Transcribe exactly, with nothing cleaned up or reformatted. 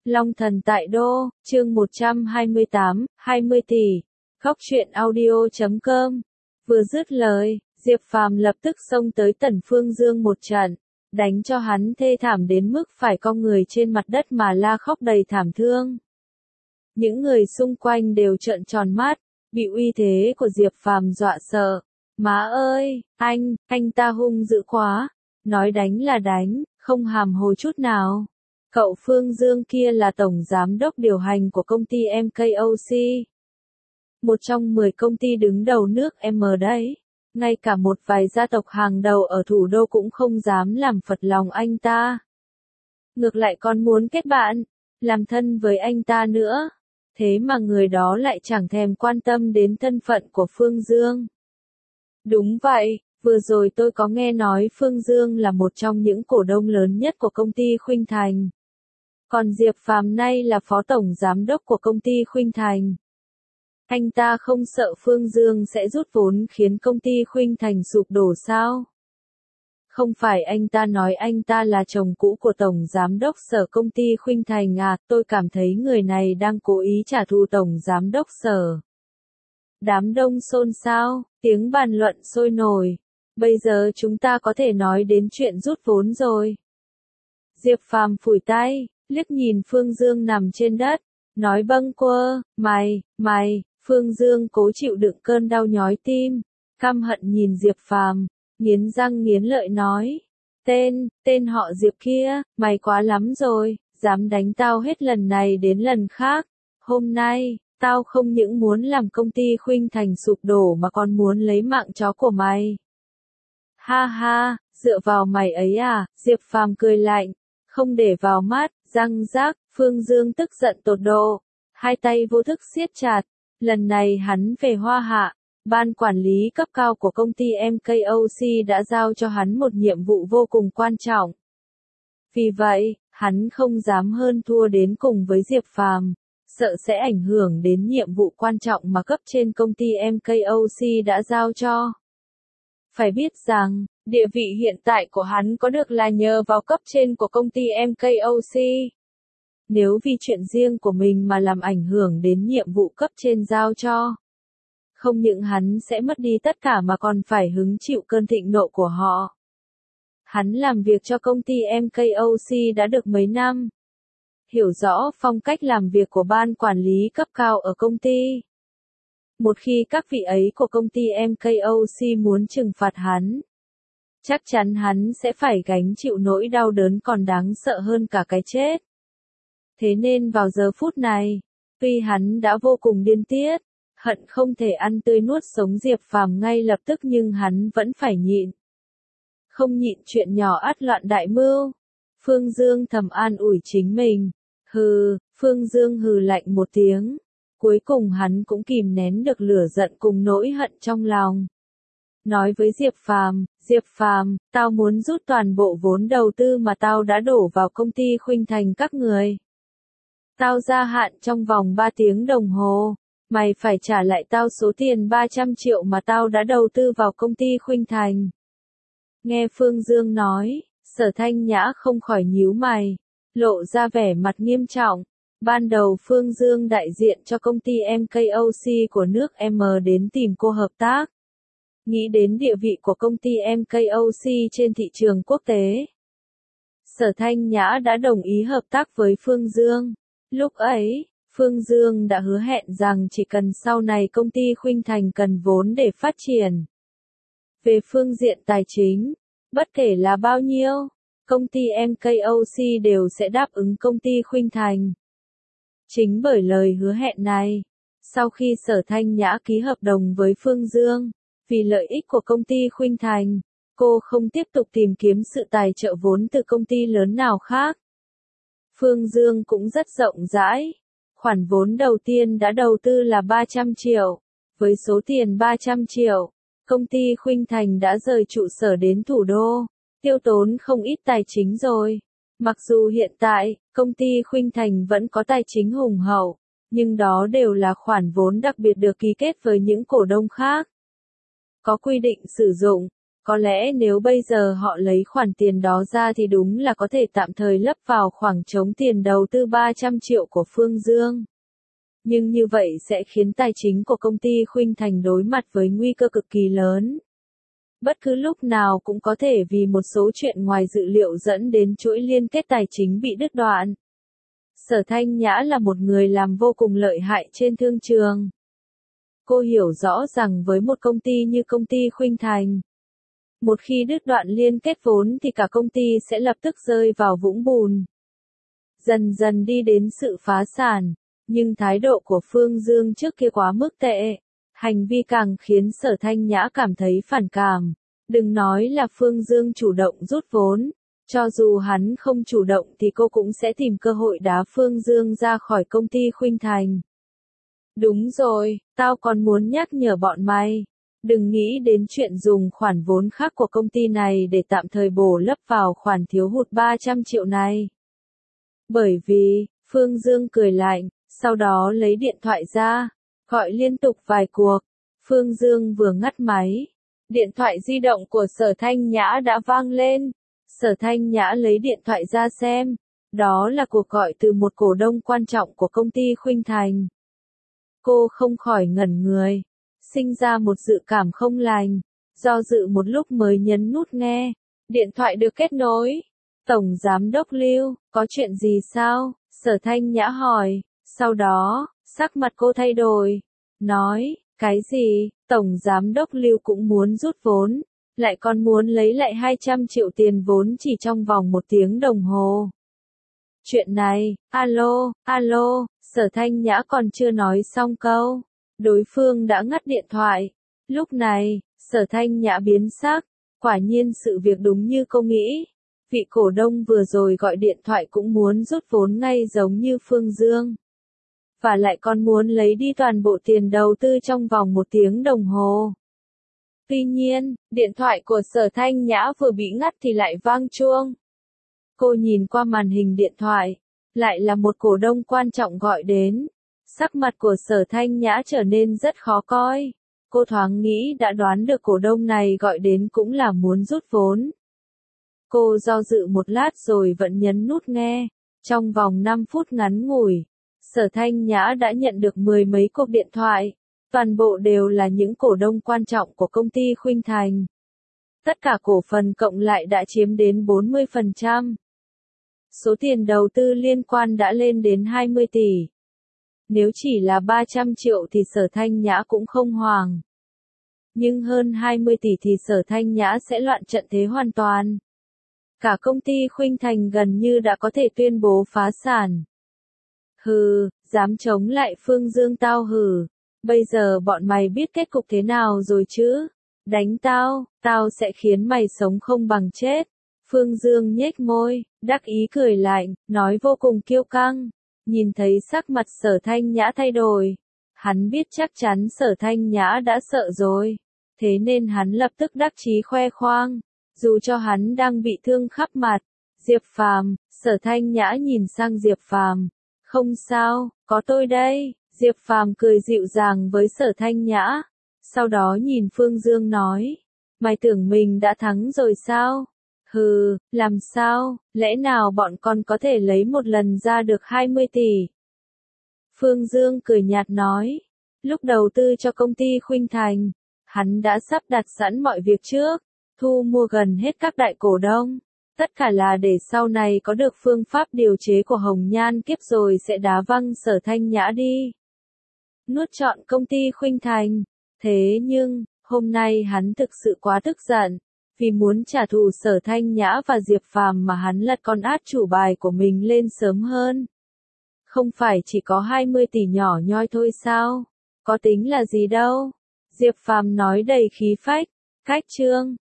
Long thần tại đô, chương một trăm hai mươi tám, hai mươi tỷ. Góc truyện audio chấm com. Vừa dứt lời, Diệp Phàm lập tức xông tới Tần Phương Dương một trận, đánh cho hắn thê thảm đến mức phải cong người trên mặt đất mà la khóc đầy thảm thương. Những người xung quanh đều trợn tròn mắt, bị uy thế của Diệp Phàm dọa sợ. Má ơi, anh, anh ta hung dữ quá, nói đánh là đánh, không hàm hồ chút nào. Cậu Phương Dương kia là tổng giám đốc điều hành của công ty em ca o xê. Một trong mười công ty đứng đầu nước M đấy. Ngay cả một vài gia tộc hàng đầu ở thủ đô cũng không dám làm phật lòng anh ta. Ngược lại còn muốn kết bạn, làm thân với anh ta nữa. Thế mà người đó lại chẳng thèm quan tâm đến thân phận của Phương Dương. Đúng vậy, vừa rồi tôi có nghe nói Phương Dương là một trong những cổ đông lớn nhất của công ty Khuynh Thành. Còn Diệp Phàm nay là phó tổng giám đốc của công ty Khuynh Thành. Anh ta không sợ Phương Dương sẽ rút vốn khiến công ty Khuynh Thành sụp đổ sao? Không phải anh ta nói anh ta là chồng cũ của tổng giám đốc sở công ty Khuynh Thành à, tôi cảm thấy người này đang cố ý trả thù tổng giám đốc sở. Đám đông xôn xao, tiếng bàn luận sôi nổi. Bây giờ chúng ta có thể nói đến chuyện rút vốn rồi. Diệp Phàm phủi tay, liếc nhìn Phương Dương nằm trên đất, nói bâng quơ, mày, mày, Phương Dương cố chịu đựng cơn đau nhói tim, căm hận nhìn Diệp Phàm, nghiến răng nghiến lợi nói, tên, tên họ Diệp kia, mày quá lắm rồi, dám đánh tao hết lần này đến lần khác, hôm nay, tao không những muốn làm công ty Khuynh Thành sụp đổ mà còn muốn lấy mạng chó của mày. Ha ha, dựa vào mày ấy à, Diệp Phàm cười lạnh, không để vào mắt, răng rác, Phương Dương tức giận tột độ, hai tay vô thức siết chặt, lần này hắn về Hoa Hạ, ban quản lý cấp cao của công ty em ca o xê đã giao cho hắn một nhiệm vụ vô cùng quan trọng. Vì vậy, hắn không dám hơn thua đến cùng với Diệp Phàm, sợ sẽ ảnh hưởng đến nhiệm vụ quan trọng mà cấp trên công ty em ca o xê đã giao cho. Phải biết rằng, địa vị hiện tại của hắn có được là nhờ vào cấp trên của công ty em ca o xê. Nếu vì chuyện riêng của mình mà làm ảnh hưởng đến nhiệm vụ cấp trên giao cho, không những hắn sẽ mất đi tất cả mà còn phải hứng chịu cơn thịnh nộ của họ. Hắn làm việc cho công ty em ca o xê đã được mấy năm. Hiểu rõ phong cách làm việc của ban quản lý cấp cao ở công ty. Một khi các vị ấy của công ty em ca o xê muốn trừng phạt hắn, chắc chắn hắn sẽ phải gánh chịu nỗi đau đớn còn đáng sợ hơn cả cái chết. Thế nên vào giờ phút này, tuy hắn đã vô cùng điên tiết, hận không thể ăn tươi nuốt sống Diệp Phàm ngay lập tức nhưng hắn vẫn phải nhịn. Không nhịn chuyện nhỏ ắt loạn đại mưu. Phương Dương thầm an ủi chính mình. Hừ, Phương Dương hừ lạnh một tiếng. Cuối cùng hắn cũng kìm nén được lửa giận cùng nỗi hận trong lòng. Nói với Diệp Phàm, Diệp Phàm, tao muốn rút toàn bộ vốn đầu tư mà tao đã đổ vào công ty Khuynh Thành các người. Tao gia hạn trong vòng ba tiếng đồng hồ. Mày phải trả lại tao số tiền ba trăm triệu mà tao đã đầu tư vào công ty Khuynh Thành. Nghe Phương Dương nói, Sở Thanh Nhã không khỏi nhíu mày, lộ ra vẻ mặt nghiêm trọng. Ban đầu Phương Dương đại diện cho công ty em ca o xê của nước M đến tìm cô hợp tác. Nghĩ đến địa vị của công ty em ca o xê trên thị trường quốc tế, Sở Thanh Nhã đã đồng ý hợp tác với Phương Dương. Lúc ấy, Phương Dương đã hứa hẹn rằng chỉ cần sau này công ty Khuynh Thành cần vốn để phát triển. Về phương diện tài chính, bất kể là bao nhiêu, công ty em ca o xê đều sẽ đáp ứng công ty Khuynh Thành. Chính bởi lời hứa hẹn này, sau khi Sở Thanh Nhã ký hợp đồng với Phương Dương, vì lợi ích của công ty Khuynh Thành, cô không tiếp tục tìm kiếm sự tài trợ vốn từ công ty lớn nào khác. Phương Dương cũng rất rộng rãi. Khoản vốn đầu tiên đã đầu tư là ba trăm triệu. Với số tiền ba trăm triệu, công ty Khuynh Thành đã rời trụ sở đến thủ đô, tiêu tốn không ít tài chính rồi. Mặc dù hiện tại, công ty Khuynh Thành vẫn có tài chính hùng hậu, nhưng đó đều là khoản vốn đặc biệt được ký kết với những cổ đông khác. Có quy định sử dụng, Có lẽ nếu bây giờ họ lấy khoản tiền đó ra thì đúng là có thể tạm thời lấp vào khoảng trống tiền đầu tư ba trăm triệu của Phương Dương. Nhưng như vậy sẽ khiến tài chính của công ty Khuynh Thành đối mặt với nguy cơ cực kỳ lớn. Bất cứ lúc nào cũng có thể vì một số chuyện ngoài dự liệu dẫn đến chuỗi liên kết tài chính bị đứt đoạn. Sở Thanh Nhã là một người làm vô cùng lợi hại trên thương trường. Cô hiểu rõ rằng với một công ty như công ty Khuynh Thành, một khi đứt đoạn liên kết vốn thì cả công ty sẽ lập tức rơi vào vũng bùn. Dần dần đi đến sự phá sản, nhưng thái độ của Phương Dương trước kia quá mức tệ. Hành vi càng khiến Sở Thanh Nhã cảm thấy phản cảm. Đừng nói là Phương Dương chủ động rút vốn. Cho dù hắn không chủ động thì cô cũng sẽ tìm cơ hội đá Phương Dương ra khỏi công ty Khuynh Thành. Đúng rồi, tao còn muốn nhắc nhở bọn mày. Đừng nghĩ đến chuyện dùng khoản vốn khác của công ty này để tạm thời bổ lấp vào khoản thiếu hụt ba trăm triệu này. Bởi vì, Phương Dương cười lạnh, sau đó lấy điện thoại ra, gọi liên tục vài cuộc. Phương Dương vừa ngắt máy, điện thoại di động của Sở Thanh Nhã đã vang lên. Sở Thanh Nhã lấy điện thoại ra xem, đó là cuộc gọi từ một cổ đông quan trọng của công ty Khuynh Thành. Cô không khỏi ngẩn người, sinh ra một dự cảm không lành, do dự một lúc mới nhấn nút nghe. Điện thoại được kết nối. Tổng Giám đốc Lưu, có chuyện gì sao? Sở Thanh Nhã hỏi, sau đó, sắc mặt cô thay đổi, nói, cái gì? Tổng Giám đốc Lưu cũng muốn rút vốn, lại còn muốn lấy lại hai trăm triệu tiền vốn chỉ trong vòng một tiếng đồng hồ. Chuyện này, alo, alo, Sở Thanh Nhã còn chưa nói xong câu, đối phương đã ngắt điện thoại. Lúc này, Sở Thanh Nhã biến sắc, quả nhiên sự việc đúng như cô nghĩ. Vị cổ đông vừa rồi gọi điện thoại cũng muốn rút vốn ngay giống như Phương Dương. Và lại còn muốn lấy đi toàn bộ tiền đầu tư trong vòng một tiếng đồng hồ. Tuy nhiên, điện thoại của Sở Thanh Nhã vừa bị ngắt thì lại vang chuông. Cô nhìn qua màn hình điện thoại, lại là một cổ đông quan trọng gọi đến. Sắc mặt của Sở Thanh Nhã trở nên rất khó coi. Cô thoáng nghĩ đã đoán được cổ đông này gọi đến cũng là muốn rút vốn. Cô do dự một lát rồi vẫn nhấn nút nghe. Trong vòng năm phút ngắn ngủi, Sở Thanh Nhã đã nhận được mười mấy cuộc điện thoại. Toàn bộ đều là những cổ đông quan trọng của công ty Khuynh Thành. Tất cả cổ phần cộng lại đã chiếm đến bốn mươi phần trăm. Số tiền đầu tư liên quan đã lên đến hai mươi tỷ. Nếu chỉ là ba trăm triệu thì Sở Thanh Nhã cũng không hoảng. Nhưng hơn hai mươi tỷ thì Sở Thanh Nhã sẽ loạn trận thế hoàn toàn. Cả công ty Khuynh Thành gần như đã có thể tuyên bố phá sản. Hừ, dám chống lại Phương Dương tao hừ. Bây giờ bọn mày biết kết cục thế nào rồi chứ? Đánh tao, tao sẽ khiến mày sống không bằng chết. Phương Dương nhếch môi, đắc ý cười lạnh, nói vô cùng kiêu căng. Nhìn thấy sắc mặt Sở Thanh Nhã thay đổi. Hắn biết chắc chắn Sở Thanh Nhã đã sợ rồi. Thế nên hắn lập tức đắc chí khoe khoang. Dù cho hắn đang bị thương khắp mặt. Diệp Phàm, Sở Thanh Nhã nhìn sang Diệp Phàm. Không sao, có tôi đây. Diệp Phàm cười dịu dàng với Sở Thanh Nhã. Sau đó nhìn Phương Dương nói. Mày tưởng mình đã thắng rồi sao? Hừ, làm sao, lẽ nào bọn con có thể lấy một lần ra được hai mươi tỷ? Phương Dương cười nhạt nói. Lúc đầu tư cho công ty Khuynh Thành, hắn đã sắp đặt sẵn mọi việc trước. Thu mua gần hết các đại cổ đông. Tất cả là để sau này có được phương pháp điều chế của Hồng Nhan Kiếp rồi sẽ đá văng Sở Thanh Nhã đi. Nuốt trọn công ty Khuynh Thành. Thế nhưng, hôm nay hắn thực sự quá tức giận. Vì muốn trả thù Sở Thanh Nhã và Diệp Phàm mà hắn lật con át chủ bài của mình lên sớm hơn. Không phải chỉ có hai mươi tỷ nhỏ nhoi thôi sao? Có tính là gì đâu? Diệp Phàm nói đầy khí phách. Cách chương